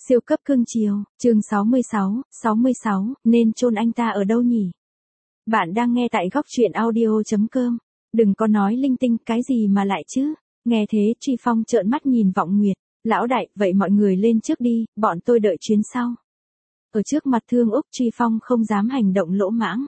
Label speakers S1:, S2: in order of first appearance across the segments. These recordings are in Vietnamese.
S1: Siêu cấp cưng chiều, chương 66, nên chôn anh ta ở đâu nhỉ? Bạn đang nghe tại góc truyện audio.com. Đừng có nói linh tinh cái gì mà lại chứ. Nghe thế Truy Phong trợn mắt nhìn Vọng Nguyệt. Lão đại, vậy mọi người lên trước đi, bọn tôi đợi chuyến sau. Ở trước mặt Thương Úc, Truy Phong không dám hành động lỗ mãng.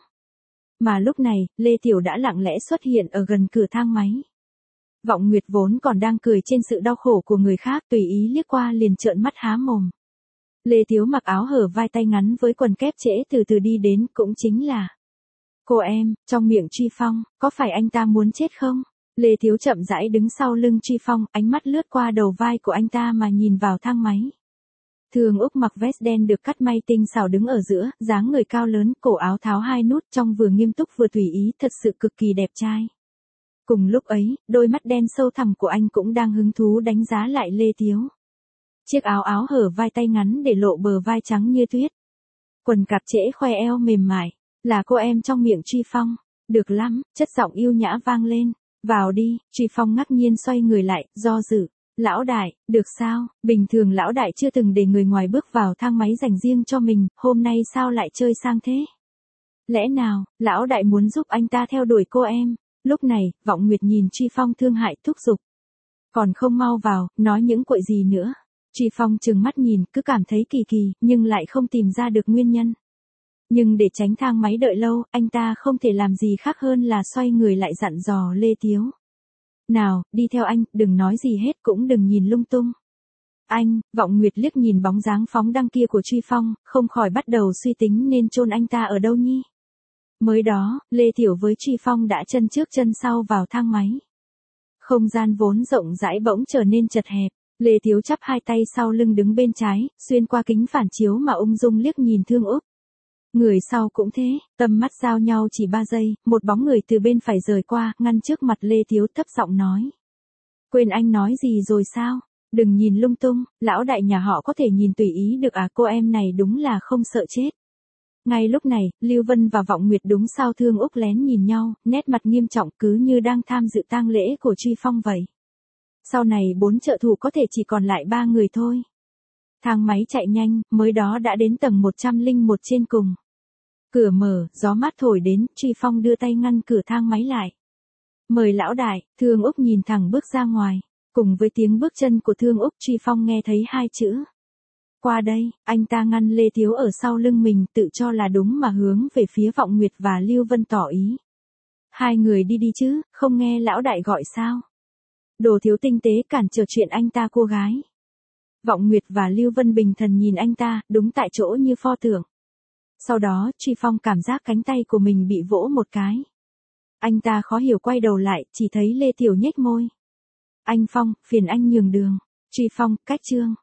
S1: Mà lúc này, Lê Tiểu đã lặng lẽ xuất hiện ở gần cửa thang máy. Vọng Nguyệt vốn còn đang cười trên sự đau khổ của người khác, tùy ý liếc qua liền trợn mắt há mồm. Lê Thiếu mặc áo hở vai tay ngắn với quần kép trễ từ từ đi đến, cũng chính là cô em. Trong miệng Truy Phong, có phải anh ta muốn chết không? Lê Thiếu chậm rãi đứng sau lưng Truy Phong, ánh mắt lướt qua đầu vai của anh ta mà nhìn vào thang máy. Thương Úc mặc vest đen được cắt may tinh xảo đứng ở giữa, dáng người cao lớn, cổ áo tháo hai nút, trông vừa nghiêm túc vừa tùy ý, thật sự cực kỳ đẹp trai. Cùng lúc ấy, đôi mắt đen sâu thẳm của anh cũng đang hứng thú đánh giá lại Lê Thiếu. Chiếc áo hở vai tay ngắn để lộ bờ vai trắng như tuyết. Quần cạp trễ khoe eo mềm mại, là cô em trong miệng Truy Phong. Được lắm, chất giọng yêu nhã vang lên. Vào đi. Truy Phong ngạc nhiên xoay người lại, do dự. Lão đại, được sao? Bình thường lão đại chưa từng để người ngoài bước vào thang máy dành riêng cho mình, hôm nay sao lại chơi sang thế? Lẽ nào, lão đại muốn giúp anh ta theo đuổi cô em? Lúc này, Vọng Nguyệt nhìn Truy Phong thương hại thúc giục. Còn không mau vào, nói những quậy gì nữa. Truy Phong trừng mắt nhìn, cứ cảm thấy kỳ kỳ, nhưng lại không tìm ra được nguyên nhân. Nhưng để tránh thang máy đợi lâu, anh ta không thể làm gì khác hơn là xoay người lại dặn dò Lê Thiếu. Nào, đi theo anh, đừng nói gì hết cũng đừng nhìn lung tung. Anh, Vọng Nguyệt liếc nhìn bóng dáng phóng đăng kia của Truy Phong, không khỏi bắt đầu suy tính nên chôn anh ta ở đâu nhi. Mới đó, Lê Tiểu với Truy Phong đã chân trước chân sau vào thang máy. Không gian vốn rộng rãi bỗng trở nên chật hẹp. Lê Thiếu chắp hai tay sau lưng đứng bên trái, xuyên qua kính phản chiếu mà ung dung liếc nhìn Thương Úc. Người sau cũng thế, tầm mắt giao nhau chỉ 3 giây, một bóng người từ bên phải rời qua, ngăn trước mặt Lê Thiếu thấp giọng nói. Quên anh nói gì rồi sao? Đừng nhìn lung tung, lão đại nhà họ có thể nhìn tùy ý được à, cô em này đúng là không sợ chết. Ngay lúc này, Lưu Vân và Vọng Nguyệt đúng sau Thương Úc lén nhìn nhau, nét mặt nghiêm trọng cứ như đang tham dự tang lễ của Truy Phong vậy. Sau này 4 trợ thủ có thể chỉ còn lại 3 người thôi. Thang máy chạy nhanh, mới đó đã đến tầng 101 trên cùng. Cửa mở, gió mát thổi đến, Truy Phong đưa tay ngăn cửa thang máy lại. Mời lão đại. Thương Úc nhìn thẳng bước ra ngoài. Cùng với tiếng bước chân của Thương Úc, Truy Phong nghe thấy 2 chữ. Qua đây, anh ta ngăn Lê Thiếu ở sau lưng mình, tự cho là đúng mà hướng về phía Vọng Nguyệt và Lưu Vân tỏ ý. Hai người đi đi chứ, không nghe lão đại gọi sao? Đồ thiếu tinh tế cản trở chuyện anh ta cô gái. Vọng Nguyệt và Lưu Vân bình thần nhìn anh ta, đúng tại chỗ như pho tượng. Sau đó, Truy Phong cảm giác cánh tay của mình bị vỗ một cái. Anh ta khó hiểu quay đầu lại, chỉ thấy Lê Tiểu nhếch môi. Anh Phong, phiền anh nhường đường. Truy Phong, cách chương.